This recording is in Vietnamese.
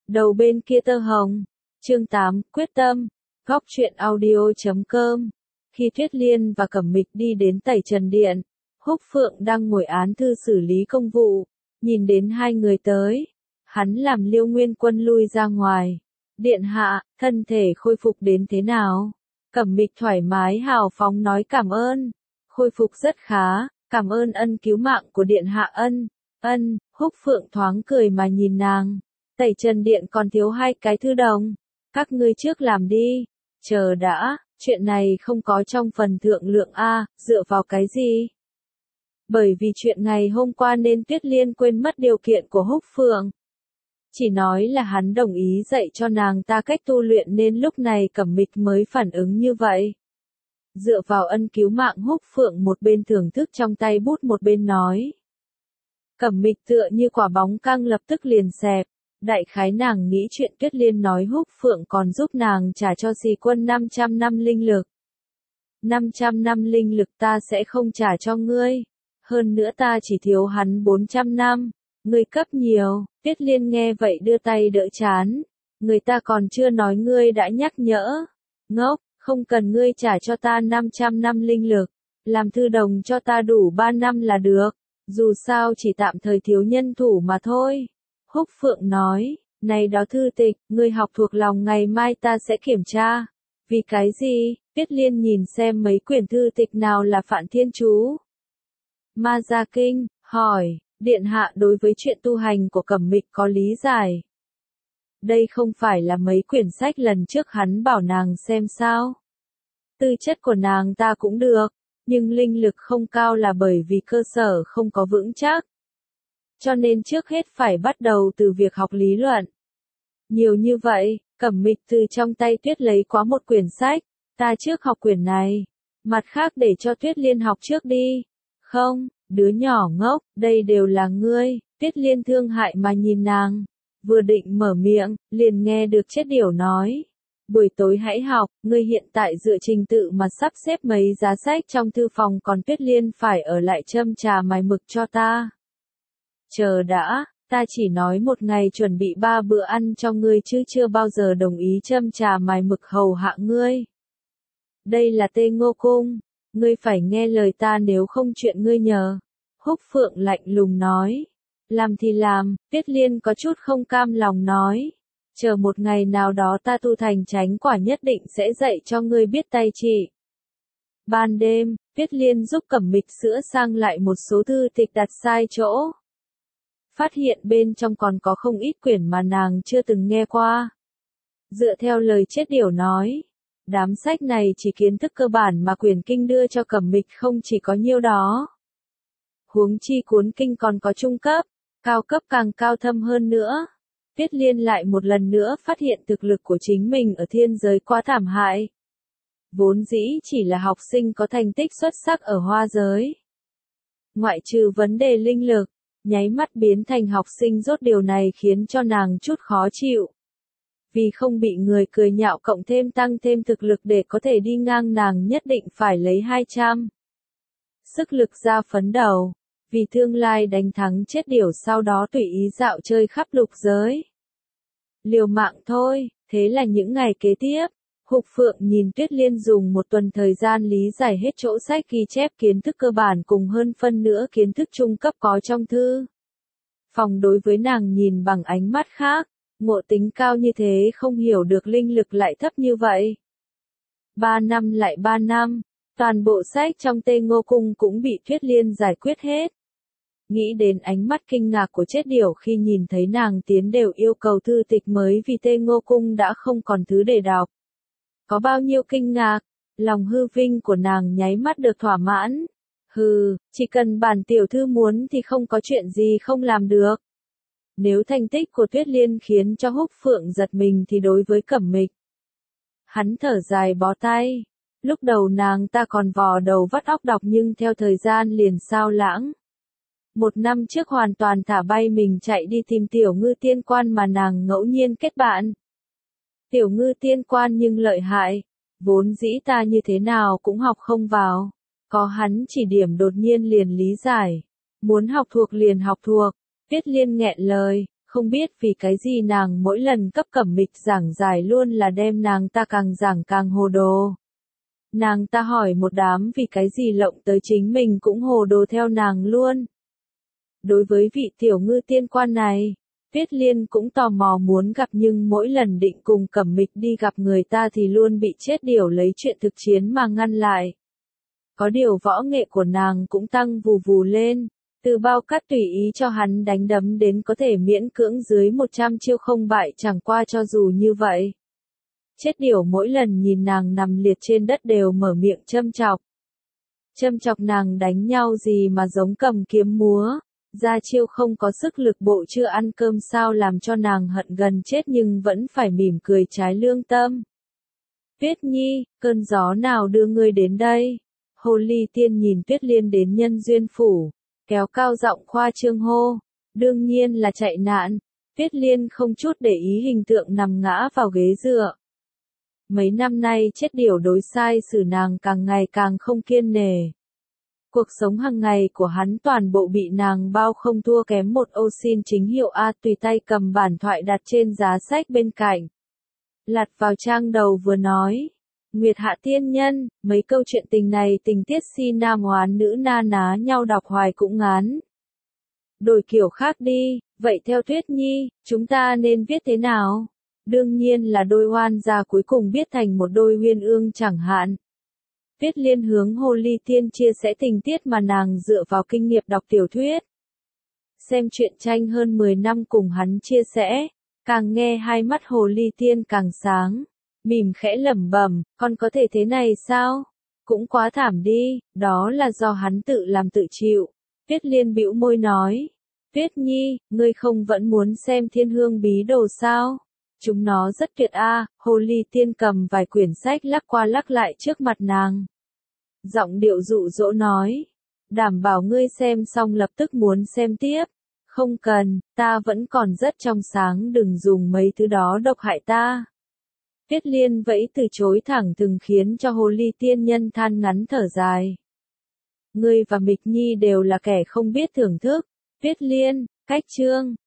Đầu bên kia tơ hồng. Chương 8, quyết tâm. Góc truyện audio.com. Khi Tuyết Liên và Cẩm Mịch đi đến Tẩy Trần Điện, Húc Phượng đang ngồi án thư xử lý công vụ, nhìn đến hai người tới, hắn làm Liêu Nguyên Quân lui ra ngoài. Điện hạ, thân thể khôi phục đến thế nào? Cẩm Mịch thoải mái hào phóng nói cảm ơn. Khôi phục rất khá, cảm ơn ân cứu mạng của điện hạ ân. Húc Phượng thoáng cười mà nhìn nàng. Tẩy Trần Điện còn thiếu 2 cái thư đồng. Các ngươi trước làm đi. Chờ đã, chuyện này không có trong phần thượng lượng A, dựa vào cái gì? Bởi vì chuyện ngày hôm qua nên Tuyết Liên quên mất điều kiện của Húc Phượng. Chỉ nói là hắn đồng ý dạy cho nàng ta cách tu luyện nên lúc này Cẩm Mịch mới phản ứng như vậy. Dựa vào ân cứu mạng, Húc Phượng một bên thưởng thức trong tay bút một bên nói. Cẩm Mịch tựa như quả bóng căng lập tức liền xẹp. Đại khái nàng nghĩ chuyện Tuyết Liên nói Húc Phượng còn giúp nàng trả cho Xì Quân 500 năm linh lực. 500 năm linh lực ta sẽ không trả cho ngươi. Hơn nữa ta chỉ thiếu hắn 400 năm. Ngươi cấp nhiều. Tuyết Liên nghe vậy đưa tay đỡ chán. Người ta còn chưa nói ngươi đã nhắc nhở. Ngốc, không cần ngươi trả cho ta 500 năm linh lực. Làm thư đồng cho ta đủ 3 năm là được. Dù sao chỉ tạm thời thiếu nhân thủ mà thôi. Húc Phượng nói, này đó thư tịch, ngươi học thuộc lòng ngày mai ta sẽ kiểm tra. Vì cái gì? Tuyết Liên nhìn xem mấy quyển thư tịch nào là Phạn Thiên Chú. Ma Gia Kinh, hỏi, điện hạ đối với chuyện tu hành của Cẩm Mịch có lý giải. Đây không phải là mấy quyển sách lần trước hắn bảo nàng xem sao. Tư chất của nàng ta cũng được, nhưng linh lực không cao là bởi vì cơ sở không có vững chắc. Cho nên trước hết phải bắt đầu từ việc học lý luận. Nhiều như vậy, Cẩm Mịch từ trong tay Tuyết lấy quá một quyển sách, ta trước học quyển này, mặt khác để cho Tuyết Liên học trước đi. Không, đứa nhỏ ngốc, đây đều là ngươi. Tuyết Liên thương hại mà nhìn nàng, vừa định mở miệng, liền nghe được Chết Điểu nói. Buổi tối hãy học, ngươi hiện tại dựa trình tự mà sắp xếp mấy giá sách trong thư phòng, còn Tuyết Liên phải ở lại châm trà mài mực cho ta. Chờ đã, ta chỉ nói một ngày chuẩn bị 3 bữa ăn cho ngươi chứ chưa bao giờ đồng ý châm trà mài mực hầu hạ ngươi. Đây là Tê Ngô Cung, ngươi phải nghe lời ta nếu không chuyện ngươi nhờ. Húc Phượng lạnh lùng nói. Làm thì làm, Tuyết Liên có chút không cam lòng nói. Chờ một ngày nào đó ta tu thành chánh quả nhất định sẽ dạy cho ngươi biết tay chỉ. Ban đêm, Tuyết Liên giúp Cẩm Mịch sửa sang lại một số thư tịch đặt sai chỗ. Phát hiện bên trong còn có không ít quyển mà nàng chưa từng nghe qua. Dựa theo lời Chết Điểu nói, đám sách này chỉ kiến thức cơ bản mà quyển kinh đưa cho Cẩm Mịch không chỉ có nhiêu đó. Huống chi cuốn kinh còn có trung cấp, cao cấp càng cao thâm hơn nữa. Tuyết Liên lại một lần nữa phát hiện thực lực của chính mình ở thiên giới quá thảm hại. Vốn dĩ chỉ là học sinh có thành tích xuất sắc ở hoa giới. Ngoại trừ vấn đề linh lực, nháy mắt biến thành học sinh rốt, điều này khiến cho nàng chút khó chịu. Vì không bị người cười nhạo cộng thêm tăng thêm thực lực để có thể đi ngang, nàng nhất định phải lấy 200. Sức lực ra phấn đầu, vì tương lai đánh thắng Chết Điểu sau đó tùy ý dạo chơi khắp lục giới. Liều mạng thôi, thế là những ngày kế tiếp, Húc Phượng nhìn Tuyết Liên dùng một tuần thời gian lý giải hết chỗ sách ghi chép kiến thức cơ bản cùng hơn phân nữa kiến thức trung cấp có trong thư. Phòng đối với nàng nhìn bằng ánh mắt khác, ngộ tính cao như thế không hiểu được linh lực lại thấp như vậy. 3 năm lại 3 năm, toàn bộ sách trong Tê Ngô Cung cũng bị Tuyết Liên giải quyết hết. Nghĩ đến ánh mắt kinh ngạc của Chết Điểu khi nhìn thấy nàng tiến đều yêu cầu thư tịch mới vì Tê Ngô Cung đã không còn thứ để đọc. Có bao nhiêu kinh ngạc, lòng hư vinh của nàng nháy mắt được thỏa mãn. Hừ, chỉ cần bản tiểu thư muốn thì không có chuyện gì không làm được. Nếu thành tích của Tuyết Liên khiến cho Húc Phượng giật mình thì đối với Cẩm Mịch, hắn thở dài bó tay. Lúc đầu nàng ta còn vò đầu vắt óc đọc nhưng theo thời gian liền sao lãng. 1 năm trước hoàn toàn thả bay mình chạy đi tìm Tiểu Ngư Tiên Quan mà nàng ngẫu nhiên kết bạn. Tiểu Ngư Tiên Quan nhưng lợi hại, vốn dĩ ta như thế nào cũng học không vào. Có hắn chỉ điểm đột nhiên liền lý giải. Muốn học thuộc liền học thuộc. Tuyết Liên nghẹn lời, Không biết vì cái gì nàng mỗi lần cấp Cẩm Mịch giảng giải luôn là đem nàng ta càng giảng càng hồ đồ. Nàng ta hỏi một đám vì cái gì lộng tới chính mình cũng hồ đồ theo nàng luôn. Đối với vị tiểu ngư tiên quan này, Tuyết Liên cũng tò mò muốn gặp nhưng mỗi lần định cùng Cẩm Mịch đi gặp người ta thì luôn bị chết điểu lấy chuyện thực chiến mà ngăn lại. Có điều võ nghệ của nàng cũng tăng vù vù lên, từ bao cát tùy ý cho hắn đánh đấm đến có thể miễn cưỡng dưới 100 chiêu không bại chẳng qua cho dù như vậy. Chết điểu mỗi lần nhìn nàng nằm liệt trên đất đều mở miệng châm chọc. Châm chọc nàng đánh nhau gì mà giống cầm kiếm múa, ra chiêu không có sức lực bộ chưa ăn cơm sao làm cho nàng hận gần chết nhưng vẫn phải mỉm cười trái lương tâm. Tuyết Nhi, cơn gió nào đưa ngươi đến đây? Hồ Ly Tiên nhìn Tuyết Liên đến Nhân Duyên Phủ, kéo cao giọng khoa trương hô, đương nhiên là chạy nạn. Tuyết Liên không chút để ý hình tượng nằm ngã vào ghế dựa. Mấy năm nay chết điểu đối sai xử nàng càng ngày càng không kiên nề. Cuộc sống hàng ngày của hắn toàn bộ bị nàng bao không thua kém một ô xin chính hiệu A, tùy tay cầm bản thoại đặt trên giá sách bên cạnh. Lật vào trang đầu vừa nói. Nguyệt Hạ tiên nhân, mấy câu chuyện tình này tình tiết si nam hoán nữ na ná nhau đọc hoài cũng ngán. Đổi kiểu khác đi, vậy theo Tuyết Nhi, chúng ta nên viết thế nào? Đương nhiên là đôi oan gia cuối cùng viết thành một đôi uyên ương chẳng hạn. Tuyết Liên hướng Hồ Ly Tiên chia sẻ tình tiết mà nàng dựa vào kinh nghiệm đọc tiểu thuyết. Xem truyện tranh hơn 10 năm cùng hắn chia sẻ, càng nghe hai mắt Hồ Ly Tiên càng sáng. Mỉm khẽ lẩm bẩm, con có thể thế này sao? Cũng quá thảm đi, đó là do hắn tự làm tự chịu. Tuyết Liên bĩu môi nói, Tuyết Nhi, ngươi không vẫn muốn xem Thiên Hương Bí Đồ sao? Chúng nó rất tuyệt a. Hồ Ly Tiên cầm vài quyển sách lắc qua lắc lại trước mặt nàng. Giọng điệu dụ dỗ nói, đảm bảo ngươi xem xong lập tức muốn xem tiếp. Không cần, ta vẫn còn rất trong sáng, đừng dùng mấy thứ đó độc hại ta. Tuyết Liên vẫy từ chối thẳng thừng khiến cho Hồ Ly Tiên nhân than ngắn thở dài. Ngươi và Mịch Nhi đều là kẻ không biết thưởng thức. Tuyết Liên, cách chương.